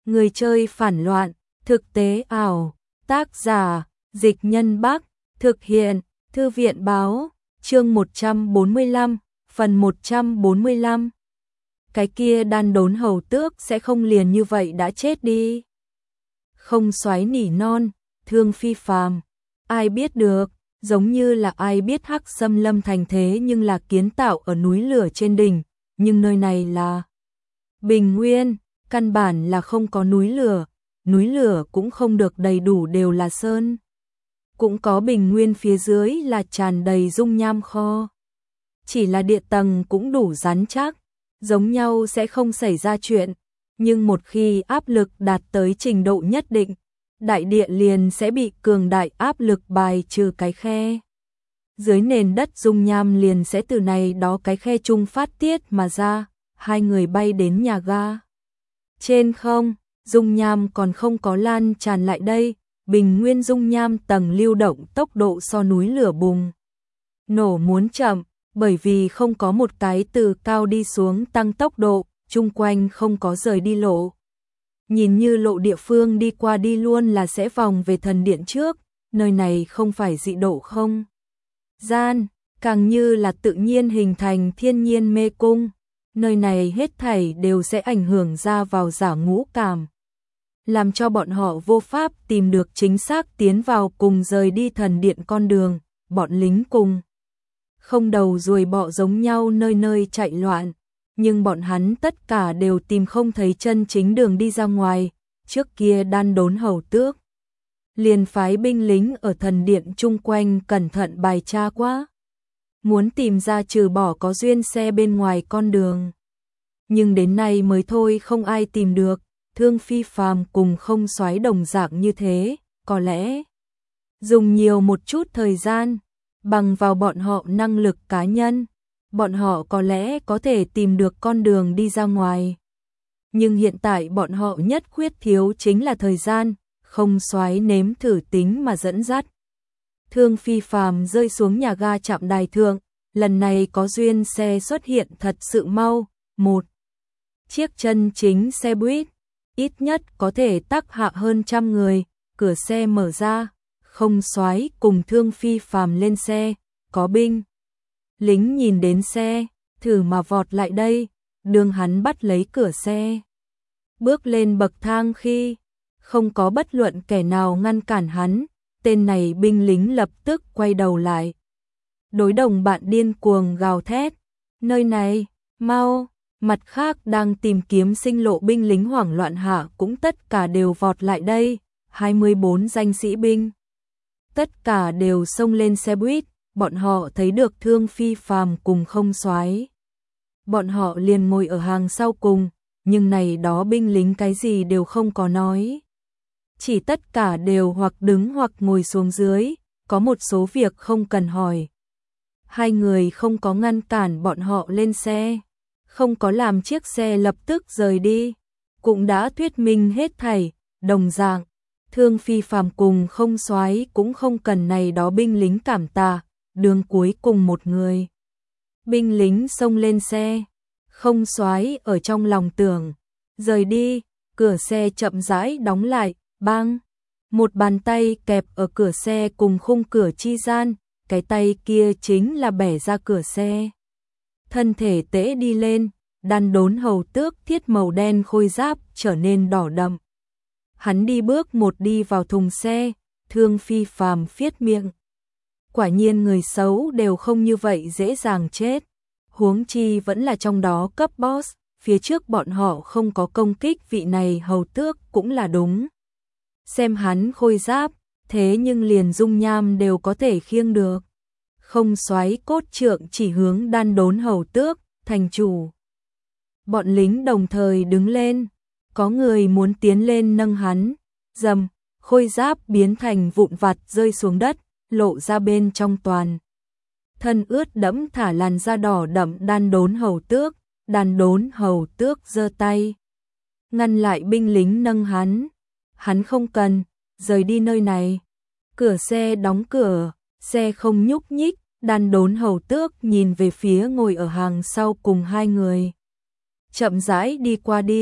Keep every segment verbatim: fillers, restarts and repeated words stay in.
Người chơi phản loạn, thực tế ảo, tác giả, Dịch Nhân Bắc, thực hiện, Thư viện báo, chương một trăm bốn mươi lăm, phần một trăm bốn mươi lăm. Cái kia đan đốn hầu tước sẽ không liền như vậy đã chết đi. Không xoáy nỉ non, Thương Phi Phàm, ai biết được, giống như là ai biết Hắc Xâm Lâm thành thế nhưng là kiến tạo ở núi lửa trên đỉnh, nhưng nơi này là bình nguyên, căn bản là không có núi lửa, núi lửa cũng không được đầy đủ đều là sơn. Cũng có bình nguyên phía dưới là tràn đầy dung nham kho. Chỉ là địa tầng cũng đủ rắn chắc, giống nhau sẽ không xảy ra chuyện, nhưng một khi áp lực đạt tới trình độ nhất định, đại địa liền sẽ bị cường đại áp lực bài trừ cái khe. Dưới nền đất dung nham liền sẽ từ này đó cái khe chung phát tiết mà ra, hai người bay đến nhà ga. Trên không, dung nham còn không có lan tràn lại đây, bình nguyên dung nham tầng lưu động tốc độ so núi lửa bùng nổ muốn chậm, bởi vì không có một cái từ cao đi xuống tăng tốc độ, chung quanh không có rời đi lộ. Nhìn như lộ địa phương đi qua đi luôn là sẽ vòng về thần điện trước, nơi này không phải dị độ không gian, càng như là tự nhiên hình thành thiên nhiên mê cung, nơi này hết thảy đều sẽ ảnh hưởng ra vào giả ngũ cảm, làm cho bọn họ vô pháp tìm được chính xác tiến vào cùng rời đi thần điện con đường, bọn lính cùng không đầu ruồi bọ giống nhau nơi nơi chạy loạn, nhưng bọn hắn tất cả đều tìm không thấy chân chính đường đi ra ngoài, trước kia đan đốn hầu tước liền phái binh lính ở thần điện chung quanh cẩn thận bài tra quá, muốn tìm ra trừ bỏ có duyên xe bên ngoài con đường. Nhưng đến nay mới thôi không ai tìm được, Thương Phi Phàm cùng không xoáy đồng dạng như thế, có lẽ dùng nhiều một chút thời gian, bằng vào bọn họ năng lực cá nhân, bọn họ có lẽ có thể tìm được con đường đi ra ngoài. Nhưng hiện tại bọn họ nhất khuyết thiếu chính là thời gian, không xoáy nếm thử tính mà dẫn dắt. Thương Phi Phàm rơi xuống nhà ga trạm đài thượng, lần này có duyên xe xuất hiện thật sự mau, một chiếc chân chính xe buýt, ít nhất có thể tắc hạ hơn trăm người, cửa xe mở ra, không xoáy cùng Thương Phi Phàm lên xe, có binh lính nhìn đến xe, thử mà vọt lại đây, đường hắn bắt lấy cửa xe. Bước lên bậc thang khi không có bất luận kẻ nào ngăn cản hắn, tên này binh lính lập tức quay đầu lại. Đối đồng bạn điên cuồng gào thét, nơi này, mau, mặt khác đang tìm kiếm sinh lộ binh lính hoảng loạn hạ cũng tất cả đều vọt lại đây, hai mươi bốn danh sĩ binh. Tất cả đều xông lên xe buýt, bọn họ thấy được Thương Phi Phàm cùng không xoáy. Bọn họ liền ngồi ở hàng sau cùng, nhưng này đó binh lính cái gì đều không có nói. Chỉ tất cả đều hoặc đứng hoặc ngồi xuống dưới, có một số việc không cần hỏi. Hai người không có ngăn cản bọn họ lên xe, không có làm chiếc xe lập tức rời đi, cũng đã thuyết minh hết thảy, đồng dạng. Thương Phi Phàm cùng không xoáy cũng không cần này đó binh lính cảm tạ, đường cuối cùng một người. Binh lính xông lên xe, không xoáy ở trong lòng tưởng, rời đi, cửa xe chậm rãi đóng lại, bang. Một bàn tay kẹp ở cửa xe cùng khung cửa chi gian, cái tay kia chính là bẻ ra cửa xe. Thân thể tễ đi lên, đan đốn hầu tước thiết màu đen khôi giáp trở nên đỏ đậm. Hắn đi bước một đi vào thùng xe, Thương Phi Phàm phiết miệng. Quả nhiên người xấu đều không như vậy dễ dàng chết. Huống chi vẫn là trong đó cấp boss, phía trước bọn họ không có công kích vị này hầu tước cũng là đúng. Xem hắn khôi giáp, thế nhưng liền dung nham đều có thể khiêng được. Không xoáy cốt trượng chỉ hướng đan đốn hầu tước, thành chủ. Bọn lính đồng thời đứng lên. Có người muốn tiến lên nâng hắn, dầm, khôi giáp biến thành vụn vặt rơi xuống đất, lộ ra bên trong toàn. Thân ướt đẫm thả làn da đỏ đậm đan đốn hầu tước, đan đốn hầu tước giơ tay. Ngăn lại binh lính nâng hắn, hắn không cần, rời đi nơi này. Cửa xe đóng cửa, xe không nhúc nhích, đan đốn hầu tước nhìn về phía ngồi ở hàng sau cùng hai người. Chậm rãi đi qua đi.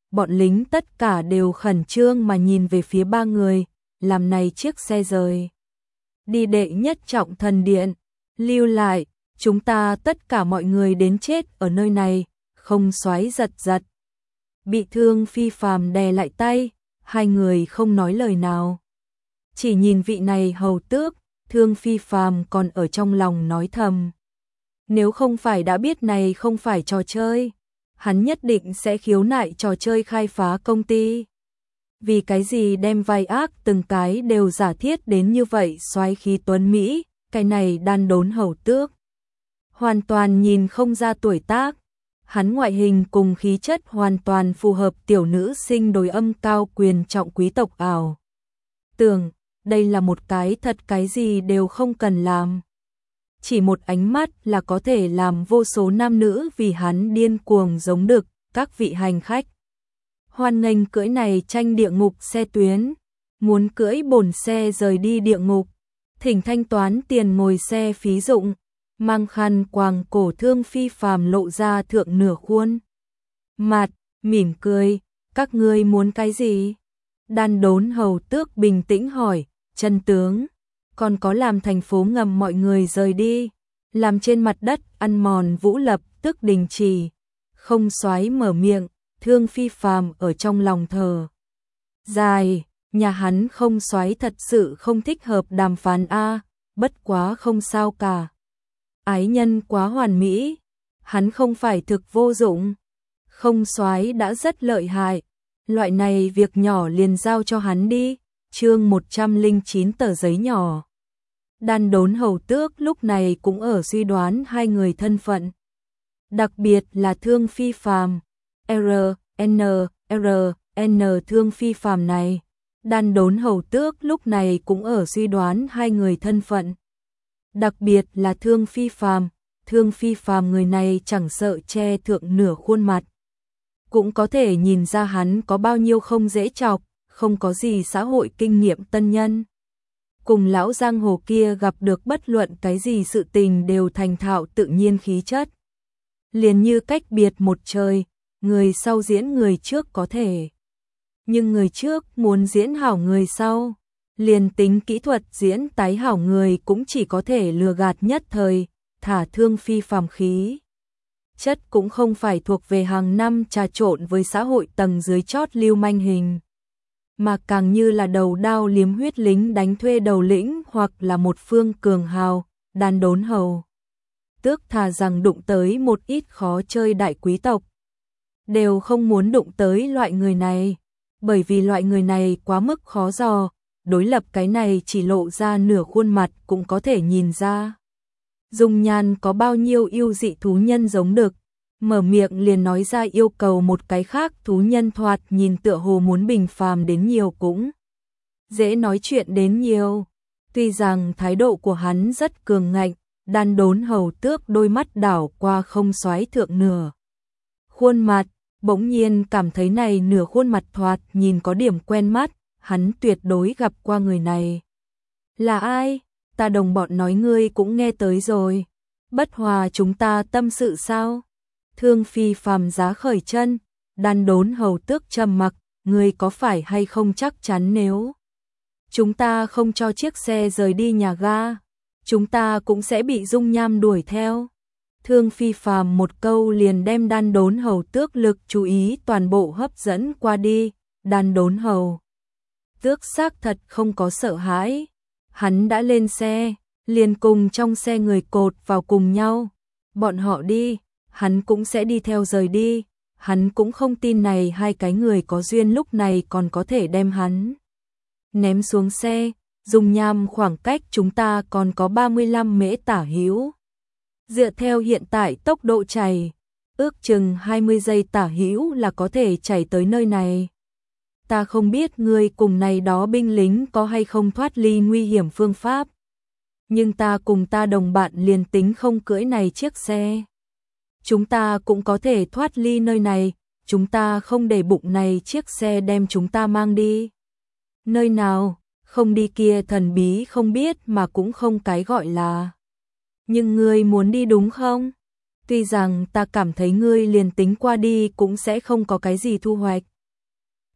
bọn lính tất cả đều khẩn trương mà nhìn về phía ba người, làm này chiếc xe rời. Đi đệ nhất trọng thần điện, lưu lại, chúng ta tất cả mọi người đến chết ở nơi này, không xoáy giật giật. Bị Thương Phi Phàm đè lại tay, hai người không nói lời nào. Chỉ nhìn vị này hầu tước, Thương Phi Phàm còn ở trong lòng nói thầm. Nếu không phải đã biết này không phải trò chơi, hắn nhất định sẽ khiếu nại trò chơi khai phá công ty. Vì cái gì đem vai ác từng cái đều giả thiết đến như vậy soái khí tuấn Mỹ, cái này đan đốn hầu tước. Hoàn toàn nhìn không ra tuổi tác, hắn ngoại hình cùng khí chất hoàn toàn phù hợp tiểu nữ sinh đối âm cao quyền trọng quý tộc ảo. Tưởng, đây là một cái thật cái gì đều không cần làm. Chỉ một ánh mắt là có thể làm vô số nam nữ vì hắn điên cuồng giống đực, các vị hành khách. Hoan nghênh cưỡi này tranh địa ngục xe tuyến, muốn cưỡi bổn xe rời đi địa ngục, thỉnh thanh toán tiền ngồi xe phí dụng, mang khăn quàng cổ Thương Phi Phàm lộ ra thượng nửa khuôn mặt, mỉm cười, các ngươi muốn cái gì? Đan đốn hầu tước bình tĩnh hỏi, chân tướng, còn có làm thành phố ngầm mọi người rời đi, làm trên mặt đất ăn mòn Vũ Lập tức đình chỉ, không xoáy mở miệng, Thương Phi Phàm ở trong lòng thờ dài, nhà hắn không xoáy thật sự không thích hợp đàm phán a, bất quá không sao cả. Ái nhân quá hoàn mỹ, hắn không phải thực vô dụng, không xoáy đã rất lợi hại, loại này việc nhỏ liền giao cho hắn đi. Chương một trăm lẻ chín tờ giấy nhỏ. Đan đốn hầu tước lúc này cũng ở suy đoán hai người thân phận. Đặc biệt là Thương Phi Phàm, R, N, R, N Thương Phi Phàm này. Đan đốn hầu tước lúc này cũng ở suy đoán hai người thân phận. Đặc biệt là Thương Phi Phàm, Thương Phi Phàm người này chẳng sợ che thượng nửa khuôn mặt. Cũng có thể nhìn ra hắn có bao nhiêu không dễ chọc, không có gì xã hội kinh nghiệm tân nhân. Cùng lão giang hồ kia gặp được bất luận cái gì sự tình đều thành thạo tự nhiên khí chất. Liền như cách biệt một trời, người sau diễn người trước có thể. Nhưng người trước muốn diễn hảo người sau, liền tính kỹ thuật diễn tái hảo người cũng chỉ có thể lừa gạt nhất thời, thả Thương Phi Phàm khí. Chất cũng không phải thuộc về hàng năm trà trộn với xã hội tầng dưới chót lưu manh hình, mà càng như là đầu đao liếm huyết lính đánh thuê đầu lĩnh hoặc là một phương cường hào, đan đốn hầu. Tước thà rằng đụng tới một ít khó chơi đại quý tộc, đều không muốn đụng tới loại người này, bởi vì loại người này quá mức khó dò, đối lập cái này chỉ lộ ra nửa khuôn mặt cũng có thể nhìn ra. Dung nhan có bao nhiêu yêu dị thú nhân giống được, mở miệng liền nói ra yêu cầu một cái khác thú nhân thoạt nhìn tựa hồ muốn bình phàm đến nhiều cũng dễ nói chuyện đến nhiều. Tuy rằng thái độ của hắn rất cường ngạnh, đan đốn hầu tước đôi mắt đảo qua không xoáy thượng nửa khuôn mặt, bỗng nhiên cảm thấy này nửa khuôn mặt thoạt nhìn có điểm quen mắt, hắn tuyệt đối gặp qua người này. Là ai? Ta đồng bọn nói ngươi cũng nghe tới rồi. Bất hòa chúng ta tâm sự sao? Thương Phi Phàm giá khởi chân, đan đốn hầu tước trầm mặc, ngươi có phải hay không chắc chắn nếu chúng ta không cho chiếc xe rời đi nhà ga, chúng ta cũng sẽ bị dung nham đuổi theo. Thương Phi Phàm một câu liền đem đan đốn hầu tước lực chú ý toàn bộ hấp dẫn qua đi, đan đốn hầu tước xác thật không có sợ hãi. Hắn đã lên xe, liền cùng trong xe người cột vào cùng nhau. Bọn họ đi, hắn cũng sẽ đi theo rời đi. Hắn cũng không tin này hai cái người có duyên lúc này còn có thể đem hắn ném xuống xe. Dung nham khoảng cách chúng ta còn có ba mươi lăm mễ tả hữu. Dựa theo hiện tại tốc độ chảy, ước chừng hai mươi giây tả hữu là có thể chảy tới nơi này. Ta không biết ngươi cùng này đó binh lính có hay không thoát ly nguy hiểm phương pháp. Nhưng ta cùng ta đồng bạn liền tính không cưỡi này chiếc xe. Chúng ta cũng có thể thoát ly nơi này, chúng ta không để bụng này chiếc xe đem chúng ta mang đi. Nơi nào, không đi kia thần bí không biết mà cũng không cái gọi là. Nhưng ngươi muốn đi đúng không? Tuy rằng ta cảm thấy ngươi liền tính qua đi cũng sẽ không có cái gì thu hoạch,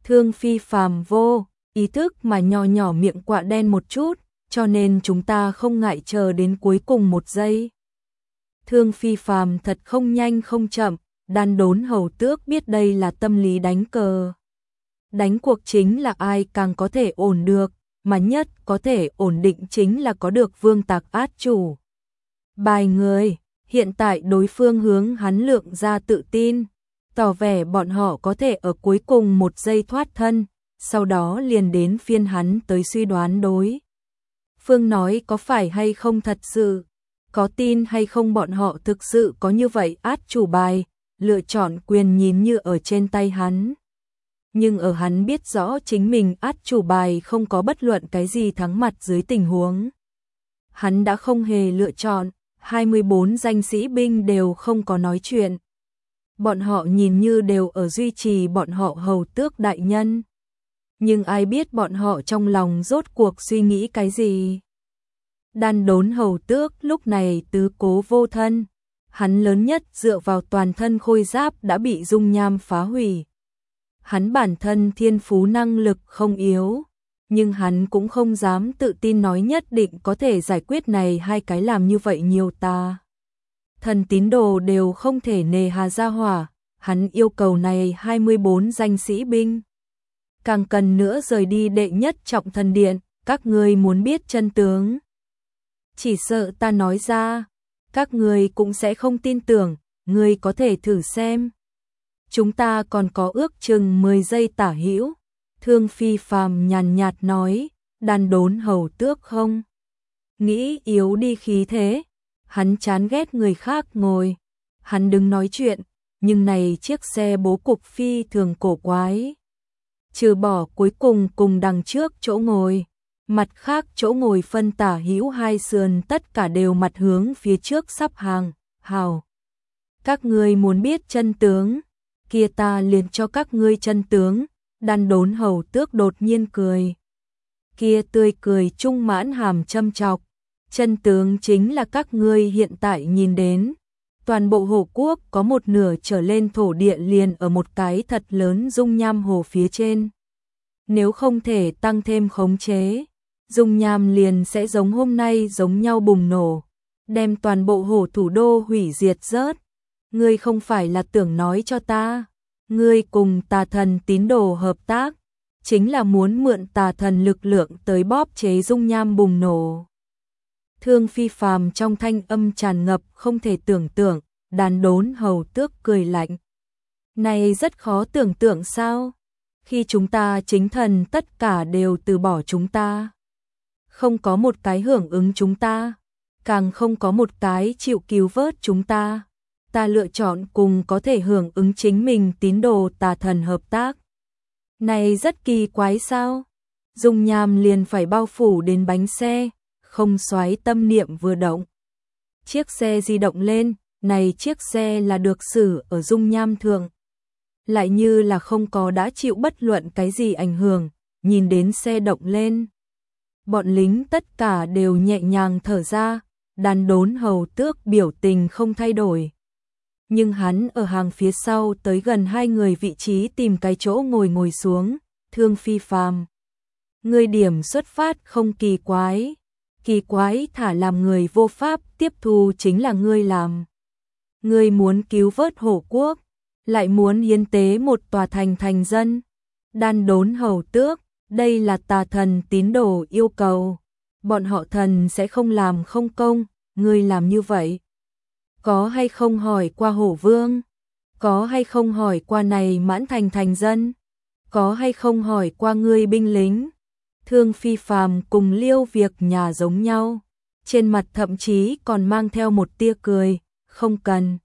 Thương Phi Phàm vô ý thức mà nhỏ nhỏ miệng quạ đen một chút, cho nên chúng ta không ngại chờ đến cuối cùng một giây. Thương Phi Phàm thật không nhanh không chậm, Đan Đốn Hầu Tước biết đây là tâm lý đánh cờ. Đánh cuộc chính là ai càng có thể ổn được, mà nhất có thể ổn định chính là có được vương tạc át chủ bài người. Hiện tại đối phương hướng hắn lượng ra tự tin, tỏ vẻ bọn họ có thể ở cuối cùng một giây thoát thân, sau đó liền đến phiên hắn tới suy đoán đối phương nói có phải hay không thật sự, có tin hay không bọn họ thực sự có như vậy át chủ bài, lựa chọn quyền nhìn như ở trên tay hắn. Nhưng ở hắn biết rõ chính mình át chủ bài không có bất luận cái gì thắng mặt dưới tình huống, hắn đã không hề lựa chọn. hai mươi bốn danh sĩ binh đều không có nói chuyện. Bọn họ nhìn như đều ở duy trì bọn họ hầu tước đại nhân. Nhưng ai biết bọn họ trong lòng rốt cuộc suy nghĩ cái gì. Đan Đốn Hầu Tước lúc này tứ cố vô thân. Hắn lớn nhất dựa vào toàn thân khôi giáp đã bị dung nham phá hủy. Hắn bản thân thiên phú năng lực không yếu, nhưng hắn cũng không dám tự tin nói nhất định có thể giải quyết này hai cái làm như vậy nhiều ta. Thần tín đồ đều không thể nề hà ra hỏa, hắn yêu cầu này hai mươi bốn danh sĩ binh. Càng cần nữa rời đi đệ nhất trọng thần điện, các ngươi muốn biết chân tướng. Chỉ sợ ta nói ra, các ngươi cũng sẽ không tin tưởng, ngươi có thể thử xem. Chúng ta còn có ước chừng mười giây tả hữu. Thương Phi Phàm nhàn nhạt nói, Đan Đốn Hầu Tước không nghĩ yếu đi khí thế, hắn chán ghét người khác ngồi, hắn đứng nói chuyện, nhưng này chiếc xe bố cục phi thường cổ quái. Trừ bỏ cuối cùng cùng đằng trước chỗ ngồi, mặt khác chỗ ngồi phân tả hữu hai sườn tất cả đều mặt hướng phía trước sắp hàng, hào. Các ngươi muốn biết chân tướng, kia ta liền cho các ngươi chân tướng. Đan Đốn Hầu Tước đột nhiên cười. Kia tươi cười trung mãn hàm châm chọc. Chân tướng chính là các ngươi hiện tại nhìn đến. Toàn bộ hồ quốc có một nửa trở lên thổ địa liền ở một cái thật lớn dung nham hồ phía trên. Nếu không thể tăng thêm khống chế, dung nham liền sẽ giống hôm nay giống nhau bùng nổ, đem toàn bộ hồ thủ đô hủy diệt rớt. Ngươi không phải là tưởng nói cho ta, ngươi cùng tà thần tín đồ hợp tác, chính là muốn mượn tà thần lực lượng tới bóp chế dung nham bùng nổ. Thương Phi Phàm trong thanh âm tràn ngập không thể tưởng tượng, Đan Đốn Hầu Tước cười lạnh. Này rất khó tưởng tượng sao? Khi chúng ta chính thần tất cả đều từ bỏ chúng ta. Không có một cái hưởng ứng chúng ta, càng không có một cái chịu cứu vớt chúng ta. Ta lựa chọn cùng có thể hưởng ứng chính mình tín đồ tà thần hợp tác. Này rất kỳ quái sao? Dung nham liền phải bao phủ đến bánh xe, không xoáy tâm niệm vừa động. Chiếc xe di động lên, này chiếc xe là được xử ở dung nham thượng. Lại như là không có đã chịu bất luận cái gì ảnh hưởng, nhìn đến xe động lên. Bọn lính tất cả đều nhẹ nhàng thở ra, Đan Đốn Hầu Tước biểu tình không thay đổi. Nhưng hắn ở hàng phía sau tới gần hai người vị trí tìm cái chỗ ngồi ngồi xuống. Thương Phi Phàm, ngươi điểm xuất phát không kỳ quái, kỳ quái thả làm người vô pháp tiếp thu chính là ngươi làm. Ngươi muốn cứu vớt Hổ Quốc, lại muốn hiến tế một tòa thành thành dân. Đan Đốn Hầu Tước, đây là tà thần tín đồ yêu cầu, bọn họ thần sẽ không làm không công, ngươi làm như vậy. Có hay không hỏi qua Hổ Vương? Có hay không hỏi qua này mãn thành thành dân? Có hay không hỏi qua ngươi binh lính? Thương Phi Phàm cùng Liêu Việc Nhà giống nhau, trên mặt thậm chí còn mang theo một tia cười, không cần.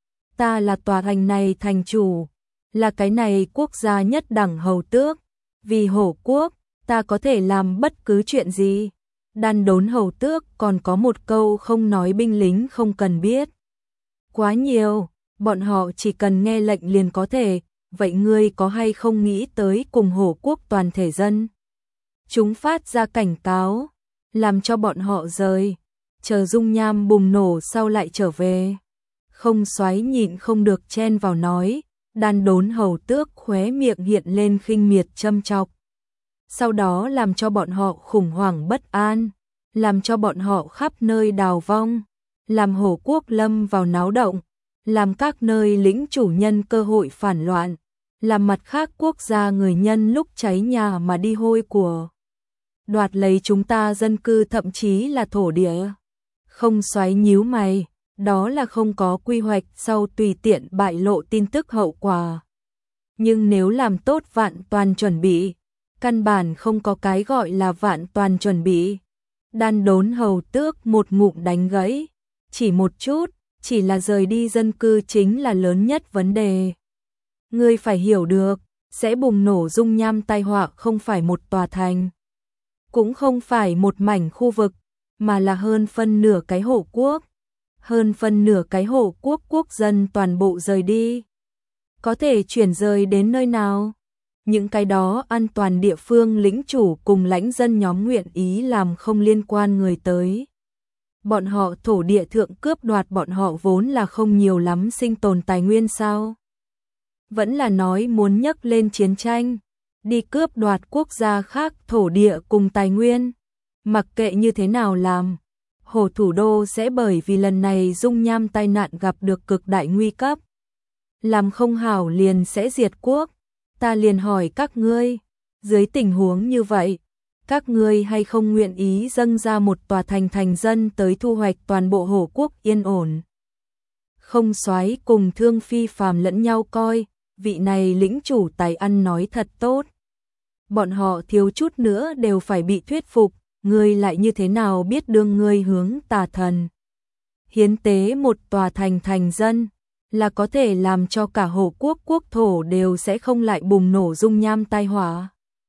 Ta là tòa thành này thành chủ, là cái này quốc gia nhất đẳng hầu tước, vì Hổ Quốc, ta có thể làm bất cứ chuyện gì. Đan Đốn Hầu Tước còn có một câu không nói binh lính không cần biết quá nhiều, bọn họ chỉ cần nghe lệnh liền có thể. Vậy ngươi có hay không nghĩ tới cùng Hổ Quốc toàn thể dân chúng phát ra cảnh cáo, làm cho bọn họ rời, chờ dung nham bùng nổ sau lại trở về. Không xoáy nhịn không được chen vào nói, Đan Đốn Hầu Tước khóe miệng hiện lên khinh miệt châm chọc. Sau đó làm cho bọn họ khủng hoảng bất an, làm cho bọn họ khắp nơi đào vong, làm Hổ quốc lâm vào náo động, làm các nơi lĩnh chủ nhân cơ hội phản loạn, làm mặt khác quốc gia người nhân lúc cháy nhà mà đi hôi của. Đoạt lấy chúng ta dân cư thậm chí là thổ địa. Không xoáy nhíu mày, đó là không có quy hoạch sau tùy tiện bại lộ tin tức hậu quả. Nhưng nếu làm tốt vạn toàn chuẩn bị, căn bản không có cái gọi là vạn toàn chuẩn bị. Đan Đốn Hầu Tước một ngụm đánh gãy, chỉ một chút, chỉ là rời đi dân cư chính là lớn nhất vấn đề. Ngươi phải hiểu được, sẽ bùng nổ dung nham tai họa không phải một tòa thành, cũng không phải một mảnh khu vực, mà là hơn phân nửa cái Hổ quốc. Hơn phân nửa cái Hổ quốc quốc dân toàn bộ rời đi. Có thể chuyển rời đến nơi nào? Những cái đó an toàn địa phương lĩnh chủ cùng lãnh dân nhóm nguyện ý làm không liên quan người tới. Bọn họ thổ địa thượng cướp đoạt bọn họ vốn là không nhiều lắm sinh tồn tài nguyên sao? Vẫn là nói muốn nhấc lên chiến tranh, đi cướp đoạt quốc gia khác thổ địa cùng tài nguyên. Mặc kệ như thế nào làm, Hổ thủ đô sẽ bởi vì lần này dung nham tai nạn gặp được cực đại nguy cấp. Làm không hảo liền sẽ diệt quốc. Ta liền hỏi các ngươi, dưới tình huống như vậy, các ngươi hay không nguyện ý dâng ra một tòa thành thành dân tới thu hoạch toàn bộ Hổ quốc yên ổn. Không Soái cùng Thương Phi phàm lẫn nhau coi, vị này lĩnh chủ tài ăn nói thật tốt. Bọn họ thiếu chút nữa đều phải bị thuyết phục, ngươi lại như thế nào biết đương ngươi hướng tà thần. Hiến tế một tòa thành thành dân, là có thể làm cho cả Hổ quốc quốc thổ đều sẽ không lại bùng nổ dung nham tai họa.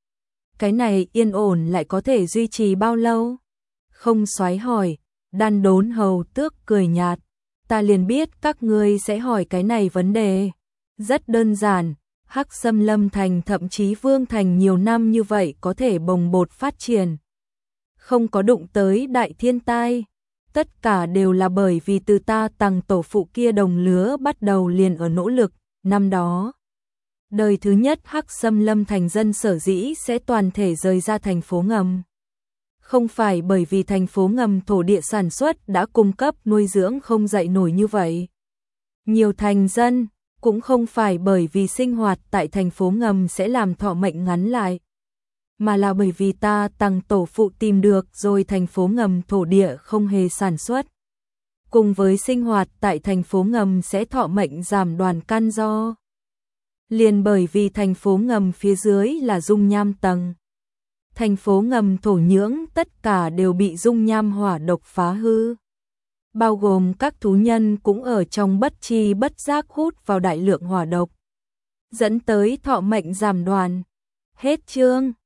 Cái này yên ổn lại có thể duy trì bao lâu? Không Soái hỏi. Đan Đốn Hầu Tước cười nhạt, ta liền biết các ngươi sẽ hỏi cái này vấn đề. Rất đơn giản, Hắc Xâm Lâm Thành thậm chí Vương Thành nhiều năm như vậy có thể bồng bột phát triển. Không có đụng tới đại thiên tai. Tất cả đều là bởi vì từ ta Tằng tổ phụ kia đồng lứa bắt đầu liền ở nỗ lực. Năm đó, đời thứ nhất Hắc Xâm Lâm Thành dân sở dĩ sẽ toàn thể rời ra thành phố ngầm. Không phải bởi vì thành phố ngầm thổ địa sản xuất đã cung cấp nuôi dưỡng không dậy nổi như vậy. Nhiều thành dân, cũng không phải bởi vì sinh hoạt tại thành phố ngầm sẽ làm thọ mệnh ngắn lại. Mà là bởi vì ta Tằng tổ phụ tìm được rồi thành phố ngầm thổ địa không hề sản xuất. Cùng với sinh hoạt tại thành phố ngầm sẽ thọ mệnh giảm đoàn căn do. Liền bởi vì thành phố ngầm phía dưới là dung nham tầng. Thành phố ngầm thổ nhưỡng tất cả đều bị dung nham hỏa độc phá hư. Bao gồm các thú nhân cũng ở trong bất chi bất giác hút vào đại lượng hỏa độc. Dẫn tới thọ mệnh giảm đoàn. Hết chương.